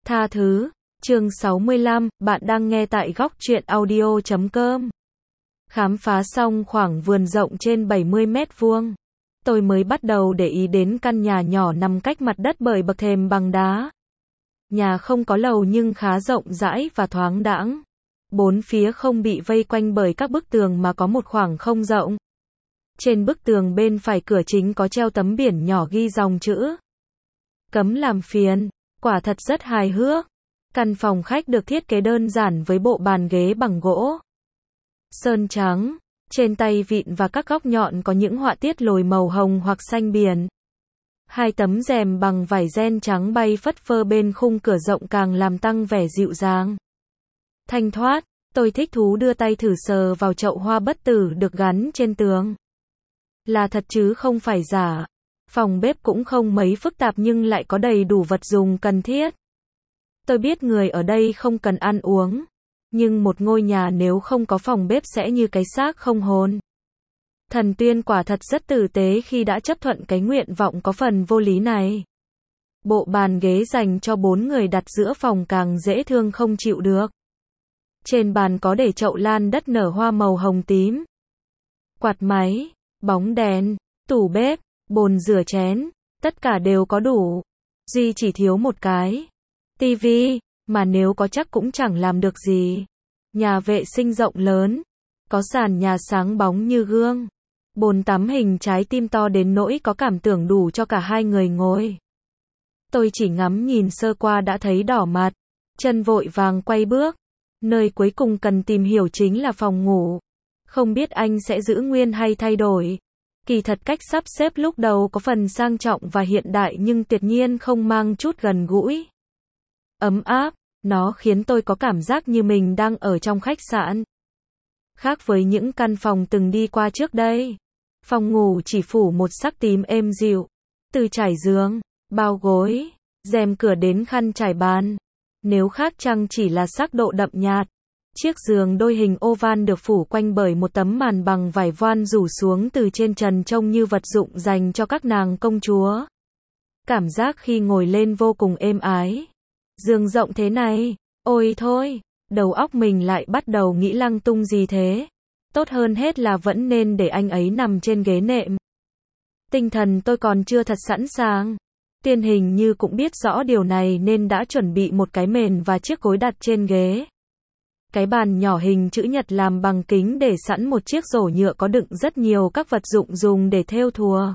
Tha thứ, chương 65, bạn đang nghe tại góc truyện audio.com. Khám phá xong khoảng vườn rộng trên 70 mét vuông. Tôi mới bắt đầu để ý đến căn nhà nhỏ nằm cách mặt đất bởi bậc thềm bằng đá. Nhà không có lầu nhưng khá rộng rãi và thoáng đãng. Bốn phía không bị vây quanh bởi các bức tường mà có một khoảng không rộng. Trên bức tường bên phải cửa chính có treo tấm biển nhỏ ghi dòng chữ cấm làm phiền. Quả thật rất hài hước. Căn phòng khách được thiết kế đơn giản với bộ bàn ghế bằng gỗ sơn trắng, trên tay vịn và các góc nhọn có những họa tiết lồi màu hồng hoặc xanh biển. Hai tấm rèm bằng vải ren trắng bay phất phơ bên khung cửa rộng càng làm tăng vẻ dịu dàng. Thanh thoát, tôi thích thú đưa tay thử sờ vào chậu hoa bất tử được gắn trên tường. Là thật chứ không phải giả. Phòng bếp cũng không mấy phức tạp nhưng lại có đầy đủ vật dùng cần thiết. Tôi biết người ở đây không cần ăn uống, nhưng một ngôi nhà nếu không có phòng bếp sẽ như cái xác không hồn. Thần Tuyên quả thật rất tử tế khi đã chấp thuận cái nguyện vọng có phần vô lý này. Bộ bàn ghế dành cho 4 người đặt giữa phòng càng dễ thương không chịu được. Trên bàn có để chậu lan đất nở hoa màu hồng tím, quạt máy, bóng đèn, tủ bếp, bồn rửa chén, tất cả đều có đủ. Duy chỉ thiếu một cái tivi, mà nếu có chắc cũng chẳng làm được gì. Nhà vệ sinh rộng lớn, có sàn nhà sáng bóng như gương, bồn tắm hình trái tim to đến nỗi có cảm tưởng đủ cho cả hai người ngồi. Tôi chỉ ngắm nhìn sơ qua đã thấy đỏ mặt, chân vội vàng quay bước. Nơi cuối cùng cần tìm hiểu chính là phòng ngủ. Không biết anh sẽ giữ nguyên hay thay đổi. Kỳ thật cách sắp xếp lúc đầu có phần sang trọng và hiện đại nhưng tuyệt nhiên không mang chút gần gũi. Ấm áp, nó khiến tôi có cảm giác như mình đang ở trong khách sạn. Khác với những căn phòng từng đi qua trước đây, phòng ngủ chỉ phủ một sắc tím êm dịu. Từ trải giường, bao gối, rèm cửa đến khăn trải bàn. Nếu khác chăng chỉ là sắc độ đậm nhạt. Chiếc giường đôi hình oval được phủ quanh bởi một tấm màn bằng vải voan rủ xuống từ trên trần trông như vật dụng dành cho các nàng công chúa. Cảm giác khi ngồi lên vô cùng êm ái. Giường rộng thế này, ôi thôi, đầu óc mình lại bắt đầu nghĩ lăng tung gì thế. Tốt hơn hết là vẫn nên để anh ấy nằm trên ghế nệm. Tinh thần tôi còn chưa thật sẵn sàng. Tiên hình như cũng biết rõ điều này nên đã chuẩn bị một cái mền và chiếc gối đặt trên ghế. Cái bàn nhỏ hình chữ nhật làm bằng kính để sẵn một chiếc rổ nhựa có đựng rất nhiều các vật dụng dùng để thêu thùa,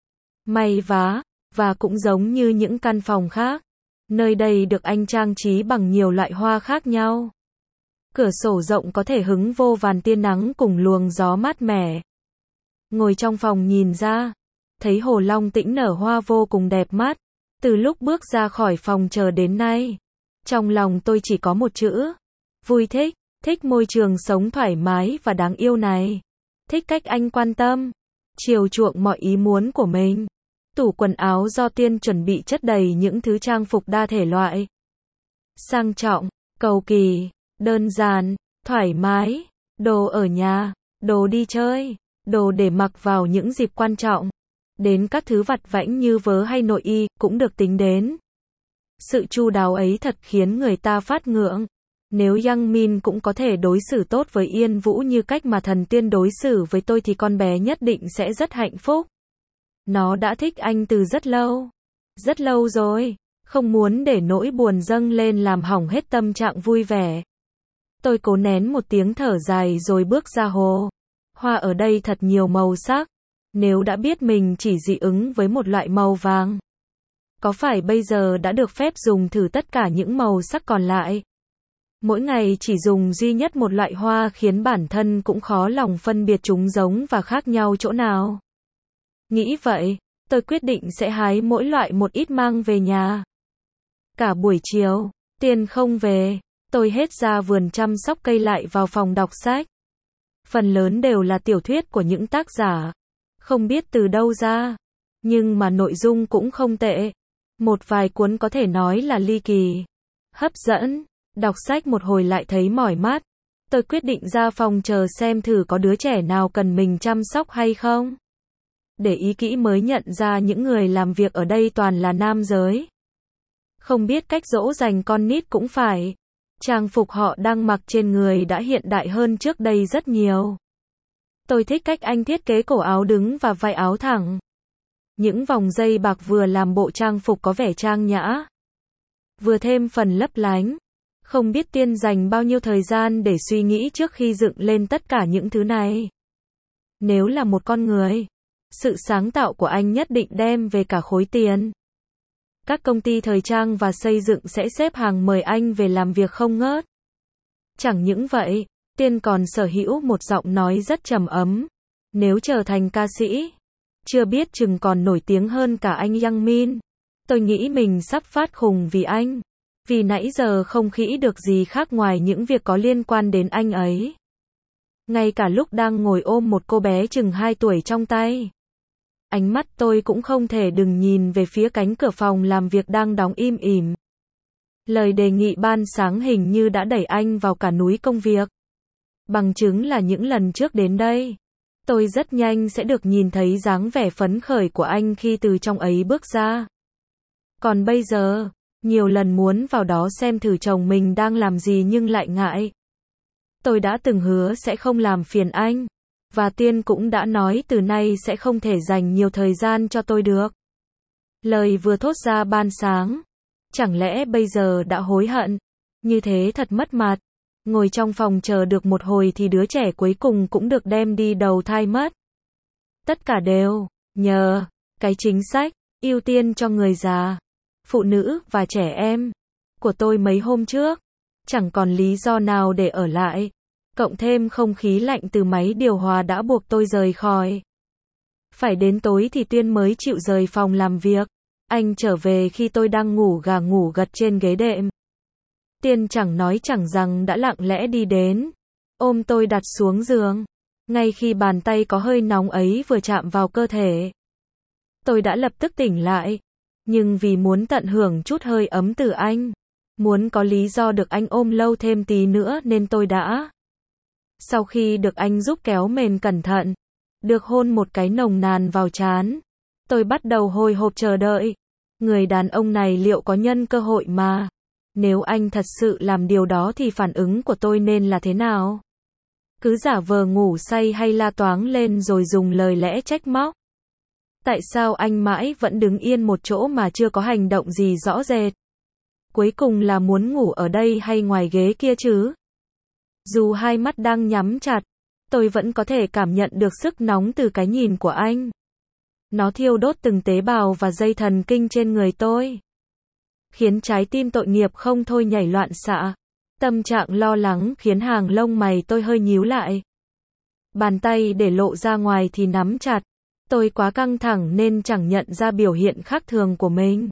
may vá, và cũng giống như những căn phòng khác. Nơi đây được anh trang trí bằng nhiều loại hoa khác nhau. Cửa sổ rộng có thể hứng vô vàn tia nắng cùng luồng gió mát mẻ. Ngồi trong phòng nhìn ra, thấy hồ long tĩnh nở hoa vô cùng đẹp mắt. Từ lúc bước ra khỏi phòng chờ đến nay, trong lòng tôi chỉ có một chữ: vui thích. Thích môi trường sống thoải mái và đáng yêu này. Thích cách anh quan tâm, chiều chuộng mọi ý muốn của mình. Tủ quần áo do Tiên chuẩn bị chất đầy những thứ trang phục đa thể loại. Sang trọng, cầu kỳ, đơn giản, thoải mái. Đồ ở nhà, đồ đi chơi, đồ để mặc vào những dịp quan trọng. Đến các thứ vặt vãnh như vớ hay nội y cũng được tính đến. Sự chu đáo ấy thật khiến người ta phát ngưỡng. Nếu Yang Min cũng có thể đối xử tốt với Yên Vũ như cách mà Thần Tiên đối xử với tôi thì con bé nhất định sẽ rất hạnh phúc. Nó đã thích anh từ rất lâu rồi, không muốn để nỗi buồn dâng lên làm hỏng hết tâm trạng vui vẻ. Tôi cố nén một tiếng thở dài rồi bước ra hồ. Hoa ở đây thật nhiều màu sắc. Nếu đã biết mình chỉ dị ứng với một loại màu vàng, có phải bây giờ đã được phép dùng thử tất cả những màu sắc còn lại? Mỗi ngày chỉ dùng duy nhất một loại hoa khiến bản thân cũng khó lòng phân biệt chúng giống và khác nhau chỗ nào. Nghĩ vậy, tôi quyết định sẽ hái mỗi loại một ít mang về nhà. Cả buổi chiều, Tiên không về, tôi hết ra vườn chăm sóc cây lại vào phòng đọc sách. Phần lớn đều là tiểu thuyết của những tác giả không biết từ đâu ra, nhưng mà nội dung cũng không tệ. Một vài cuốn có thể nói là ly kỳ, hấp dẫn. Đọc sách một hồi lại thấy mỏi mắt. Tôi quyết định ra phòng chờ xem thử có đứa trẻ nào cần mình chăm sóc hay không. Để ý kỹ mới nhận ra những người làm việc ở đây toàn là nam giới. Không biết cách dỗ dành con nít cũng phải. Trang phục họ đang mặc trên người đã hiện đại hơn trước đây rất nhiều. Tôi thích cách anh thiết kế cổ áo đứng và vai áo thẳng. Những vòng dây bạc vừa làm bộ trang phục có vẻ trang nhã, vừa thêm phần lấp lánh. Không biết Tiên dành bao nhiêu thời gian để suy nghĩ trước khi dựng lên tất cả những thứ này. Nếu là một con người, sự sáng tạo của anh nhất định đem về cả khối tiền. Các công ty thời trang và xây dựng sẽ xếp hàng mời anh về làm việc không ngớt. Chẳng những vậy, Tiên còn sở hữu một giọng nói rất trầm ấm. Nếu trở thành ca sĩ, chưa biết chừng còn nổi tiếng hơn cả anh Yang Min. Tôi nghĩ mình sắp phát khùng vì anh. Vì nãy giờ không nghĩ được gì khác ngoài những việc có liên quan đến anh ấy. Ngay cả lúc đang ngồi ôm một cô bé chừng 2 tuổi trong tay, ánh mắt tôi cũng không thể đừng nhìn về phía cánh cửa phòng làm việc đang đóng im ỉm. Lời đề nghị ban sáng hình như đã đẩy anh vào cả núi công việc. Bằng chứng là những lần trước đến đây, tôi rất nhanh sẽ được nhìn thấy dáng vẻ phấn khởi của anh khi từ trong ấy bước ra. Còn bây giờ, nhiều lần muốn vào đó xem thử chồng mình đang làm gì nhưng lại ngại. Tôi đã từng hứa sẽ không làm phiền anh. Và Tiên cũng đã nói từ nay sẽ không thể dành nhiều thời gian cho tôi được. Lời vừa thốt ra ban sáng. Chẳng lẽ bây giờ đã hối hận? Như thế thật mất mặt. Ngồi trong phòng chờ được một hồi thì đứa trẻ cuối cùng cũng được đem đi đầu thai mất. Tất cả đều nhờ cái chính sách ưu tiên cho người già, phụ nữ và trẻ em của tôi mấy hôm trước. Chẳng còn lý do nào để ở lại. Cộng thêm không khí lạnh từ máy điều hòa đã buộc tôi rời khỏi. Phải đến tối thì Tuyên mới chịu rời phòng làm việc. Anh trở về khi tôi đang ngủ gà ngủ gật trên ghế đệm. Tiên chẳng nói chẳng rằng đã lặng lẽ đi đến, ôm tôi đặt xuống giường. Ngay khi bàn tay có hơi nóng ấy vừa chạm vào cơ thể, tôi đã lập tức tỉnh lại. Nhưng vì muốn tận hưởng chút hơi ấm từ anh, muốn có lý do được anh ôm lâu thêm tí nữa nên tôi đã. Sau khi được anh giúp kéo mền cẩn thận, được hôn một cái nồng nàn vào trán, tôi bắt đầu hồi hộp chờ đợi. Người đàn ông này liệu có nhân cơ hội mà? Nếu anh thật sự làm điều đó thì phản ứng của tôi nên là thế nào? Cứ giả vờ ngủ say hay la toáng lên rồi dùng lời lẽ trách móc? Tại sao anh mãi vẫn đứng yên một chỗ mà chưa có hành động gì rõ rệt? Cuối cùng là muốn ngủ ở đây hay ngoài ghế kia chứ? Dù hai mắt đang nhắm chặt, tôi vẫn có thể cảm nhận được sức nóng từ cái nhìn của anh. Nó thiêu đốt từng tế bào và dây thần kinh trên người tôi, khiến trái tim tội nghiệp không thôi nhảy loạn xạ. Tâm trạng lo lắng khiến hàng lông mày tôi hơi nhíu lại. Bàn tay để lộ ra ngoài thì nắm chặt. Tôi quá căng thẳng nên chẳng nhận ra biểu hiện khác thường của mình.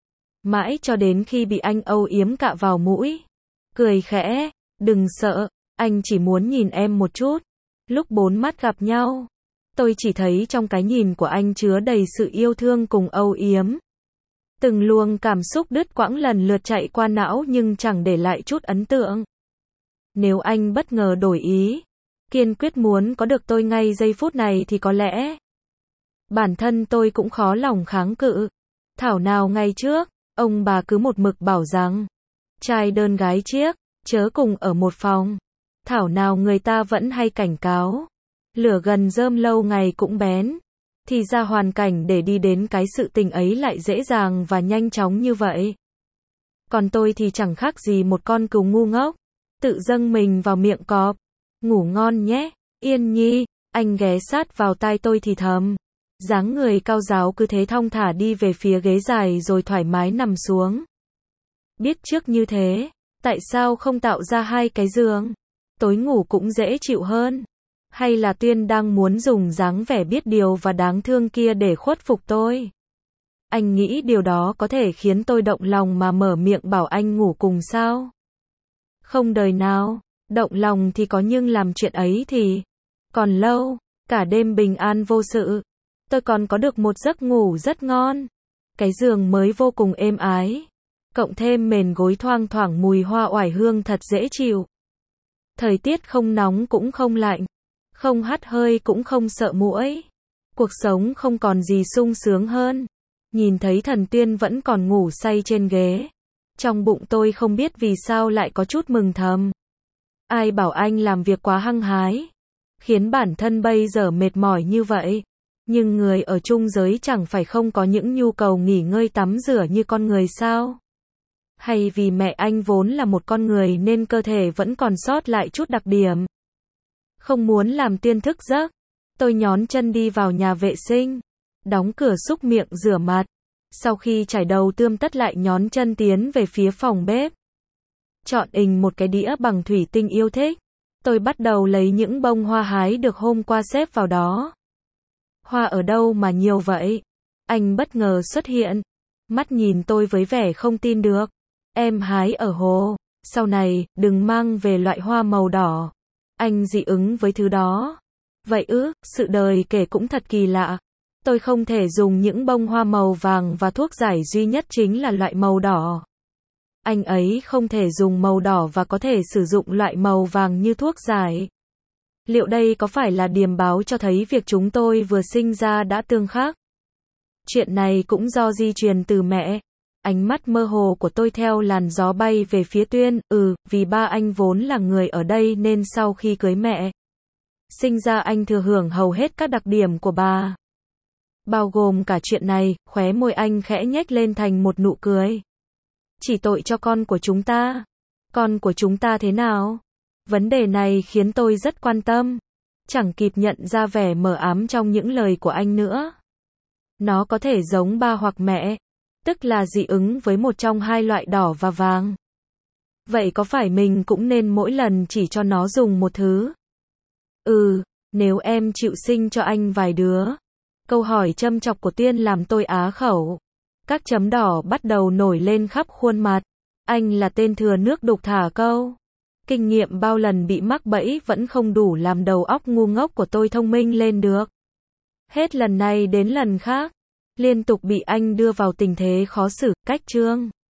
Mãi cho đến khi bị anh âu yếm cạ vào mũi. Cười khẽ, đừng sợ, anh chỉ muốn nhìn em một chút. Lúc bốn mắt gặp nhau, tôi chỉ thấy trong cái nhìn của anh chứa đầy sự yêu thương cùng âu yếm. Từng luồng cảm xúc đứt quãng lần lượt chạy qua não nhưng chẳng để lại chút ấn tượng. Nếu anh bất ngờ đổi ý, kiên quyết muốn có được tôi ngay giây phút này thì có lẽ bản thân tôi cũng khó lòng kháng cự. Thảo nào ngày trước, ông bà cứ một mực bảo rằng trai đơn gái chiếc, chớ cùng ở một phòng. Thảo nào người ta vẫn hay cảnh cáo lửa gần rơm lâu ngày cũng bén. Thì ra hoàn cảnh để đi đến cái sự tình ấy lại dễ dàng và nhanh chóng như vậy. Còn tôi thì chẳng khác gì một con cừu ngu ngốc, tự dâng mình vào miệng cọp. Ngủ ngon nhé, Yên Nhi, anh ghé sát vào tai tôi thì thầm. Dáng người cao ráo cứ thế thong thả đi về phía ghế dài rồi thoải mái nằm xuống. Biết trước như thế, tại sao không tạo ra hai cái giường? Tối ngủ cũng dễ chịu hơn. Hay là Tuyên đang muốn dùng dáng vẻ biết điều và đáng thương kia để khuất phục tôi? Anh nghĩ điều đó có thể khiến tôi động lòng mà mở miệng bảo anh ngủ cùng sao? Không đời nào, động lòng thì có nhưng làm chuyện ấy thì còn lâu, cả đêm bình an vô sự. Tôi còn có được một giấc ngủ rất ngon. Cái giường mới vô cùng êm ái. Cộng thêm mền gối thoang thoảng mùi hoa oải hương thật dễ chịu. Thời tiết không nóng cũng không lạnh. Không hắt hơi cũng không sợ muỗi. Cuộc sống không còn gì sung sướng hơn. Nhìn thấy thần Tuyên vẫn còn ngủ say trên ghế. Trong bụng tôi không biết vì sao lại có chút mừng thầm. Ai bảo anh làm việc quá hăng hái, khiến bản thân bây giờ mệt mỏi như vậy. Nhưng người ở chung giới chẳng phải không có những nhu cầu nghỉ ngơi tắm rửa như con người sao? Hay vì mẹ anh vốn là một con người nên cơ thể vẫn còn sót lại chút đặc điểm? Không muốn làm tiên thức giấc, tôi nhón chân đi vào nhà vệ sinh, đóng cửa xúc miệng rửa mặt. Sau khi chải đầu tươm tất lại nhón chân tiến về phía phòng bếp. Chọn một cái đĩa bằng thủy tinh yêu thích. Tôi bắt đầu lấy những bông hoa hái được hôm qua xếp vào đó. Hoa ở đâu mà nhiều vậy? Anh bất ngờ xuất hiện. Mắt nhìn tôi với vẻ không tin được. Em hái ở hồ. Sau này, đừng mang về loại hoa màu đỏ. Anh dị ứng với thứ đó. Vậy sự đời kể cũng thật kỳ lạ. Tôi không thể dùng những bông hoa màu vàng và thuốc giải duy nhất chính là loại màu đỏ. Anh ấy không thể dùng màu đỏ và có thể sử dụng loại màu vàng như thuốc giải. Liệu đây có phải là điềm báo cho thấy việc chúng tôi vừa sinh ra đã tương khắc? Chuyện này cũng do di truyền từ mẹ. Ánh mắt mơ hồ của tôi theo làn gió bay về phía Tuyên, vì ba anh vốn là người ở đây nên sau khi cưới mẹ, sinh ra anh thừa hưởng hầu hết các đặc điểm của bà. Bao gồm cả chuyện này, khóe môi anh khẽ nhếch lên thành một nụ cười. Chỉ tội cho con của chúng ta. Con của chúng ta thế nào? Vấn đề này khiến tôi rất quan tâm. Chẳng kịp nhận ra vẻ mờ ám trong những lời của anh nữa. Nó có thể giống ba hoặc mẹ, tức là dị ứng với một trong hai loại đỏ và vàng. Vậy có phải mình cũng nên mỗi lần chỉ cho nó dùng một thứ? Nếu em chịu sinh cho anh vài đứa. Câu hỏi châm chọc của Tuyên làm tôi á khẩu. Các chấm đỏ bắt đầu nổi lên khắp khuôn mặt. Anh là tên thừa nước đục thả câu. Kinh nghiệm bao lần bị mắc bẫy vẫn không đủ làm đầu óc ngu ngốc của tôi thông minh lên được. Hết lần này đến lần khác, liên tục bị anh đưa vào tình thế khó xử, cách chương.